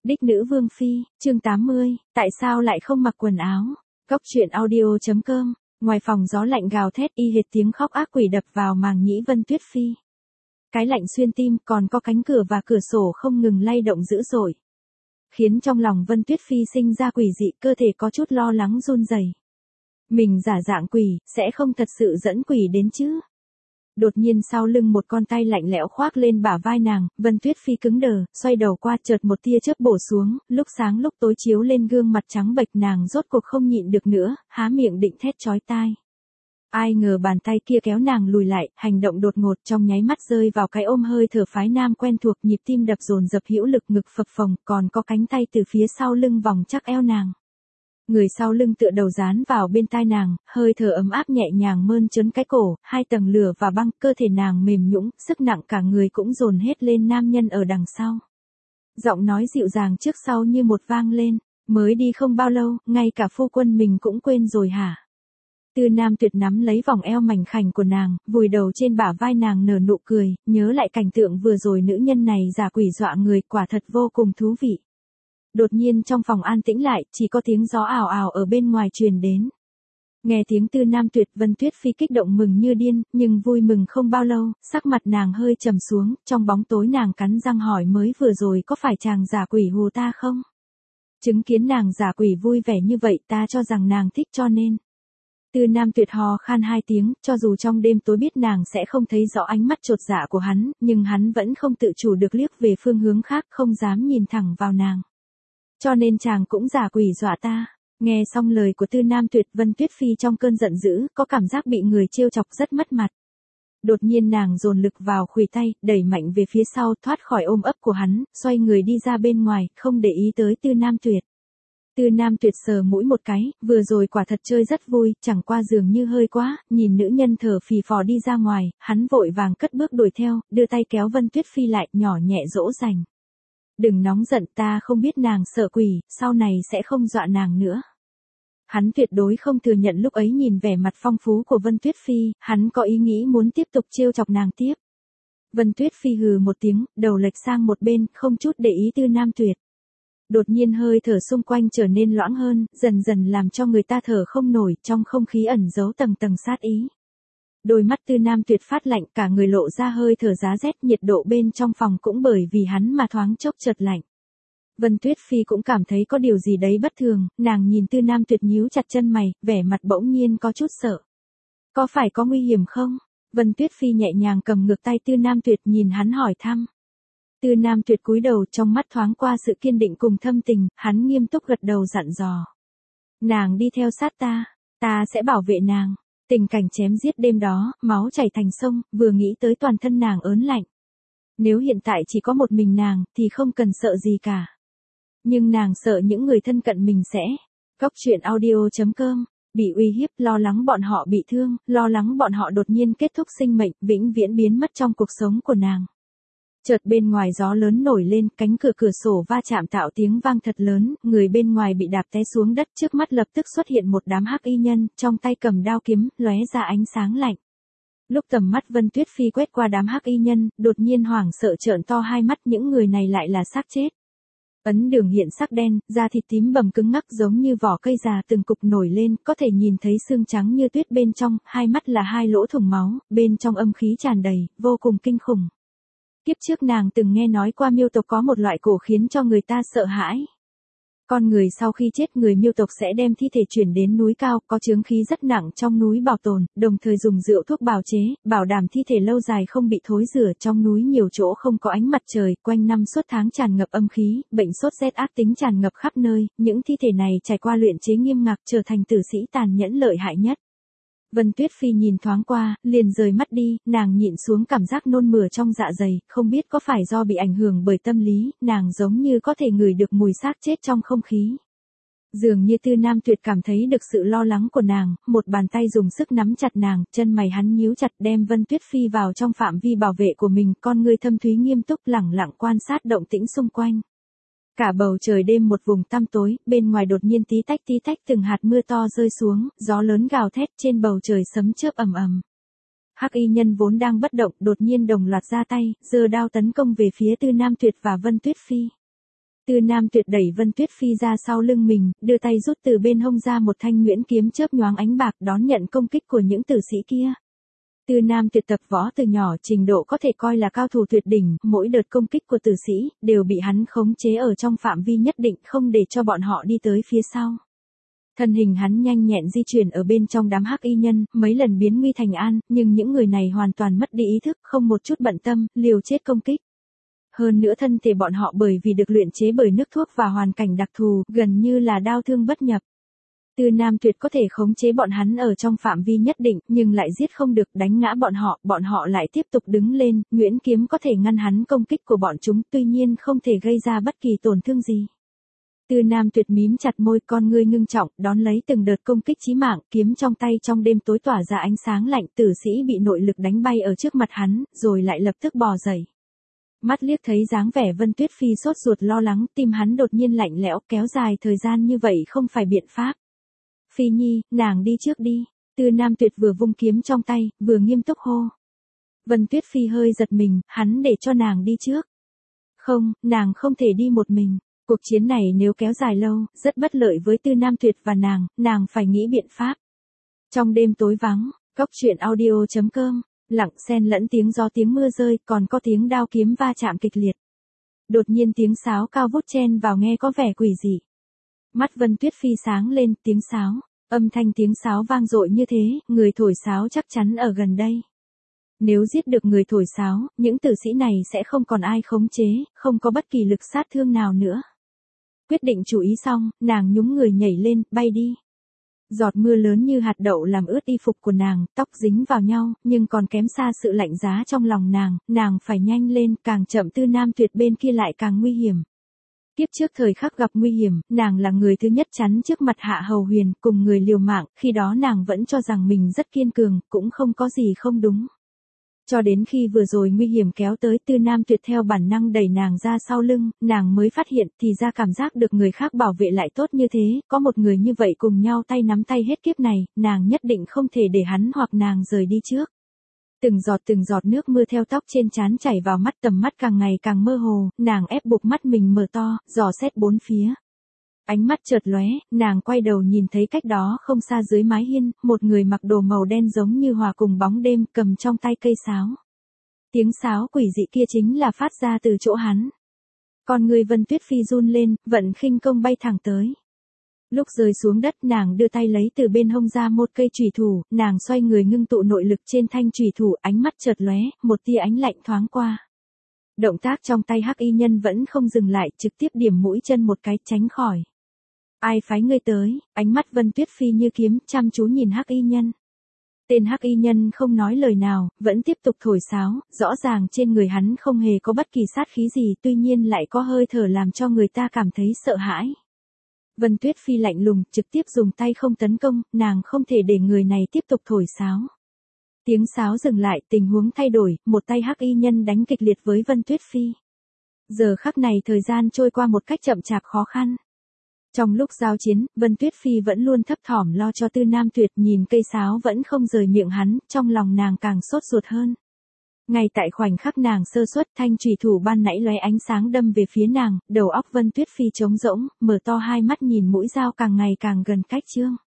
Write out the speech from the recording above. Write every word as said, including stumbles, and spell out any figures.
Đích nữ vương phi, chương tám mươi, tại sao lại không mặc quần áo? Góc truyện audio.com, ngoài phòng gió lạnh gào thét y hệt tiếng khóc ác quỷ đập vào màng nhĩ Vân Tuyết Phi. Cái lạnh xuyên tim, còn có cánh cửa và cửa sổ không ngừng lay động dữ dội, khiến trong lòng Vân Tuyết Phi sinh ra quỷ dị, cơ thể có chút lo lắng run rẩy. Mình giả dạng quỷ, sẽ không thật sự dẫn quỷ đến chứ? Đột nhiên sau lưng một con tay lạnh lẽo khoác lên bả vai nàng, Vân Tuyết Phi cứng đờ, xoay đầu qua, chợt một tia chớp bổ xuống, lúc sáng lúc tối chiếu lên gương mặt trắng bệch, nàng rốt cuộc không nhịn được nữa, há miệng định thét chói tai. Ai ngờ bàn tay kia kéo nàng lùi lại, hành động đột ngột, trong nháy mắt rơi vào cái ôm hơi thở phái nam quen thuộc, nhịp tim đập dồn dập hữu lực, ngực phập phồng, còn có cánh tay từ phía sau lưng vòng chắc eo nàng. Người sau lưng tựa đầu dán vào bên tai nàng, hơi thở ấm áp nhẹ nhàng mơn trớn cái cổ, hai tầng lửa và băng, cơ thể nàng mềm nhũn, sức nặng cả người cũng dồn hết lên nam nhân ở đằng sau. Giọng nói dịu dàng trước sau như một vang lên, mới đi không bao lâu, ngay cả phu quân mình cũng quên rồi hả? Tư Nam Tuyệt nắm lấy vòng eo mảnh khảnh của nàng, vùi đầu trên bả vai nàng nở nụ cười, nhớ lại cảnh tượng vừa rồi nữ nhân này giả quỷ dọa người, quả thật vô cùng thú vị. Đột nhiên trong phòng an tĩnh lại, chỉ có tiếng gió ào ào ở bên ngoài truyền đến. Nghe tiếng Tư Nam Tuyệt, Vân Tuyết Phi kích động mừng như điên, nhưng vui mừng không bao lâu, sắc mặt nàng hơi trầm xuống, trong bóng tối nàng cắn răng hỏi, mới vừa rồi có phải chàng giả quỷ hù ta không? Chứng kiến nàng giả quỷ vui vẻ như vậy, ta cho rằng nàng thích cho nên. Tư Nam Tuyệt hò khan hai tiếng, cho dù trong đêm tối biết nàng sẽ không thấy rõ ánh mắt chột dạ của hắn, nhưng hắn vẫn không tự chủ được liếc về phương hướng khác, không dám nhìn thẳng vào nàng. Cho nên chàng cũng giả quỷ dọa ta. Nghe xong lời của Tư Nam Tuyệt, Vân Tuyết Phi trong cơn giận dữ, có cảm giác bị người trêu chọc rất mất mặt. Đột nhiên nàng dồn lực vào khuỷu tay, đẩy mạnh về phía sau, thoát khỏi ôm ấp của hắn, xoay người đi ra bên ngoài, không để ý tới Tư Nam Tuyệt. Tư Nam Tuyệt sờ mũi một cái, vừa rồi quả thật chơi rất vui, chẳng qua dường như hơi quá, nhìn nữ nhân thở phì phò đi ra ngoài, hắn vội vàng cất bước đuổi theo, đưa tay kéo Vân Tuyết Phi lại, nhỏ nhẹ dỗ dành. Đừng nóng giận, ta không biết nàng sợ quỷ, sau này sẽ không dọa nàng nữa. Hắn tuyệt đối không thừa nhận lúc ấy nhìn vẻ mặt phong phú của Vân Tuyết Phi, hắn có ý nghĩ muốn tiếp tục trêu chọc nàng tiếp. Vân Tuyết Phi hừ một tiếng, đầu lệch sang một bên, không chút để ý Tư Nam Tuyệt. Đột nhiên hơi thở xung quanh trở nên loãng hơn, dần dần làm cho người ta thở không nổi, trong không khí ẩn giấu tầng tầng sát ý. Đôi mắt Tư Nam Tuyệt phát lạnh, cả người lộ ra hơi thở giá rét, nhiệt độ bên trong phòng cũng bởi vì hắn mà thoáng chốc chợt lạnh. Vân Tuyết Phi cũng cảm thấy có điều gì đấy bất thường, nàng nhìn Tư Nam Tuyệt nhíu chặt chân mày, vẻ mặt bỗng nhiên có chút sợ. Có phải có nguy hiểm không? Vân Tuyết Phi nhẹ nhàng cầm ngược tay Tư Nam Tuyệt, nhìn hắn hỏi thăm. Tư Nam Tuyệt cúi đầu, trong mắt thoáng qua sự kiên định cùng thâm tình, hắn nghiêm túc gật đầu dặn dò. Nàng đi theo sát ta, ta sẽ bảo vệ nàng. Tình cảnh chém giết đêm đó, máu chảy thành sông, vừa nghĩ tới toàn thân nàng ớn lạnh. Nếu hiện tại chỉ có một mình nàng, thì không cần sợ gì cả. Nhưng nàng sợ những người thân cận mình sẽ. Góc truyện audio.com, bị uy hiếp, lo lắng bọn họ bị thương, lo lắng bọn họ đột nhiên kết thúc sinh mệnh, vĩnh viễn biến mất trong cuộc sống của nàng. Chợt bên ngoài gió lớn nổi lên, cánh cửa cửa sổ va chạm tạo tiếng vang thật lớn, người bên ngoài bị đạp té xuống đất, trước mắt lập tức xuất hiện một đám hắc y nhân, trong tay cầm đao kiếm, lóe ra ánh sáng lạnh. Lúc tầm mắt Vân Tuyết Phi quét qua đám hắc y nhân, đột nhiên hoảng sợ trợn to hai mắt, những người này lại là xác chết. Ấn đường hiện sắc đen, da thịt tím bầm cứng ngắc giống như vỏ cây già, từng cục nổi lên, có thể nhìn thấy xương trắng như tuyết bên trong, hai mắt là hai lỗ thủng máu, bên trong âm khí tràn đầy, vô cùng kinh khủng. Kiếp trước nàng từng nghe nói qua miêu tộc có một loại cổ khiến cho người ta sợ hãi. Con người sau khi chết, người miêu tộc sẽ đem thi thể chuyển đến núi cao, có chướng khí rất nặng trong núi bảo tồn, đồng thời dùng rượu thuốc bào chế, bảo đảm thi thể lâu dài không bị thối rữa. Trong núi nhiều chỗ không có ánh mặt trời, quanh năm suốt tháng tràn ngập âm khí, bệnh sốt rét ác tính tràn ngập khắp nơi, những thi thể này trải qua luyện chế nghiêm ngặt, trở thành tử sĩ tàn nhẫn lợi hại nhất. Vân Tuyết Phi nhìn thoáng qua, liền rời mắt đi, nàng nhịn xuống cảm giác nôn mửa trong dạ dày, không biết có phải do bị ảnh hưởng bởi tâm lý, nàng giống như có thể ngửi được mùi xác chết trong không khí. Dường như Tư Nam Tuyệt cảm thấy được sự lo lắng của nàng, một bàn tay dùng sức nắm chặt nàng, chân mày hắn nhíu chặt, đem Vân Tuyết Phi vào trong phạm vi bảo vệ của mình, con ngươi thâm thúy nghiêm túc lẳng lặng quan sát động tĩnh xung quanh. Cả bầu trời đêm một vùng tăm tối, bên ngoài đột nhiên tí tách tí tách từng hạt mưa to rơi xuống, gió lớn gào thét, trên bầu trời sấm chớp ầm ầm. Hắc y nhân vốn đang bất động, đột nhiên đồng loạt ra tay, giơ đao tấn công về phía Tư Nam Tuyệt và Vân Tuyết Phi. Tư Nam Tuyệt đẩy Vân Tuyết Phi ra sau lưng mình, đưa tay rút từ bên hông ra một thanh nhuyễn kiếm chớp nhoáng ánh bạc đón nhận công kích của những tử sĩ kia. Tư Nam Tuyệt tập võ từ nhỏ trình độ có thể coi là cao thủ tuyệt đỉnh, mỗi đợt công kích của tử sĩ, đều bị hắn khống chế ở trong phạm vi nhất định không để cho bọn họ đi tới phía sau. Thân hình hắn nhanh nhẹn di chuyển ở bên trong đám hắc y nhân, mấy lần biến nguy thành an, nhưng những người này hoàn toàn mất đi ý thức, không một chút bận tâm, liều chết công kích. Hơn nữa thân thể bọn họ bởi vì được luyện chế bởi nước thuốc và hoàn cảnh đặc thù, gần như là đao thương bất nhập. Tư Nam Tuyệt có thể khống chế bọn hắn ở trong phạm vi nhất định, nhưng lại giết không được, đánh ngã bọn họ, bọn họ lại tiếp tục đứng lên, nhuyễn kiếm có thể ngăn hắn công kích của bọn chúng, tuy nhiên không thể gây ra bất kỳ tổn thương gì. Tư Nam Tuyệt mím chặt môi, con ngươi ngưng trọng, đón lấy từng đợt công kích chí mạng, kiếm trong tay trong đêm tối tỏa ra ánh sáng lạnh, tử sĩ bị nội lực đánh bay ở trước mặt hắn, rồi lại lập tức bò dậy. Mắt liếc thấy dáng vẻ Vân Tuyết Phi sốt ruột lo lắng, tim hắn đột nhiên lạnh lẽo, kéo dài thời gian như vậy không phải biện pháp. Phi Nhi, nàng đi trước đi. Tư Nam Tuyệt vừa vung kiếm trong tay, vừa nghiêm túc hô. Vân Tuyết Phi hơi giật mình, hắn để cho nàng đi trước. Không, nàng không thể đi một mình. Cuộc chiến này nếu kéo dài lâu, rất bất lợi với Tư Nam Tuyệt và nàng, nàng phải nghĩ biện pháp. Trong đêm tối vắng, Cốc Truyện Audio chấm com, lặng xen lẫn tiếng gió tiếng mưa rơi, còn có tiếng đao kiếm va chạm kịch liệt. Đột nhiên tiếng sáo cao vút chen vào nghe có vẻ quỷ dị. Mắt Vân Tuyết Phi sáng lên, tiếng sáo, âm thanh tiếng sáo vang dội như thế, người thổi sáo chắc chắn ở gần đây. Nếu giết được người thổi sáo, những tử sĩ này sẽ không còn ai khống chế, không có bất kỳ lực sát thương nào nữa. Quyết định chú ý xong, nàng nhúng người nhảy lên, bay đi. Giọt mưa lớn như hạt đậu làm ướt y phục của nàng, tóc dính vào nhau, nhưng còn kém xa sự lạnh giá trong lòng nàng, nàng phải nhanh lên, càng chậm Tư Nam Tuyệt bên kia lại càng nguy hiểm. Tiếp trước thời khắc gặp nguy hiểm, nàng là người thứ nhất chắn trước mặt Hạ Hầu Huyền, cùng người liều mạng, khi đó nàng vẫn cho rằng mình rất kiên cường, cũng không có gì không đúng. Cho đến khi vừa rồi nguy hiểm kéo tới, Tư Nam Tuyệt theo bản năng đẩy nàng ra sau lưng, nàng mới phát hiện thì ra cảm giác được người khác bảo vệ lại tốt như thế, có một người như vậy cùng nhau tay nắm tay hết kiếp này, nàng nhất định không thể để hắn hoặc nàng rời đi trước. Từng giọt từng giọt nước mưa theo tóc trên trán chảy vào mắt, tầm mắt càng ngày càng mơ hồ, nàng ép buộc mắt mình mở to, dò xét bốn phía. Ánh mắt chợt lóe, nàng quay đầu nhìn thấy cách đó không xa dưới mái hiên, một người mặc đồ màu đen giống như hòa cùng bóng đêm, cầm trong tay cây sáo. Tiếng sáo quỷ dị kia chính là phát ra từ chỗ hắn. Con người Vân Tuyết Phi run lên, vận khinh công bay thẳng tới. Lúc rơi xuống đất, nàng đưa tay lấy từ bên hông ra một cây chùy thủ, nàng xoay người ngưng tụ nội lực trên thanh chùy thủ, ánh mắt chợt lóe, một tia ánh lạnh thoáng qua. Động tác trong tay hắc y nhân vẫn không dừng lại, trực tiếp điểm mũi chân một cái, tránh khỏi. Ai phái ngươi tới? Ánh mắt Vân Tuyết Phi như kiếm, chăm chú nhìn hắc y nhân. Tên hắc y nhân không nói lời nào, vẫn tiếp tục thổi sáo, rõ ràng trên người hắn không hề có bất kỳ sát khí gì, tuy nhiên lại có hơi thở làm cho người ta cảm thấy sợ hãi. Vân Tuyết Phi lạnh lùng, trực tiếp dùng tay không tấn công, nàng không thể để người này tiếp tục thổi sáo. Tiếng sáo dừng lại, tình huống thay đổi, một tay hắc y nhân đánh kịch liệt với Vân Tuyết Phi. Giờ khắc này thời gian trôi qua một cách chậm chạp khó khăn. Trong lúc giao chiến, Vân Tuyết Phi vẫn luôn thấp thỏm lo cho Tư Nam Tuyệt, nhìn cây sáo vẫn không rời miệng hắn, trong lòng nàng càng sốt ruột hơn. Ngay tại khoảnh khắc nàng sơ suất, thanh chùy thủ ban nãy lóe ánh sáng đâm về phía nàng, đầu óc Vân Tuyết Phi trống rỗng, mở to hai mắt nhìn mũi dao càng ngày càng gần cách chương.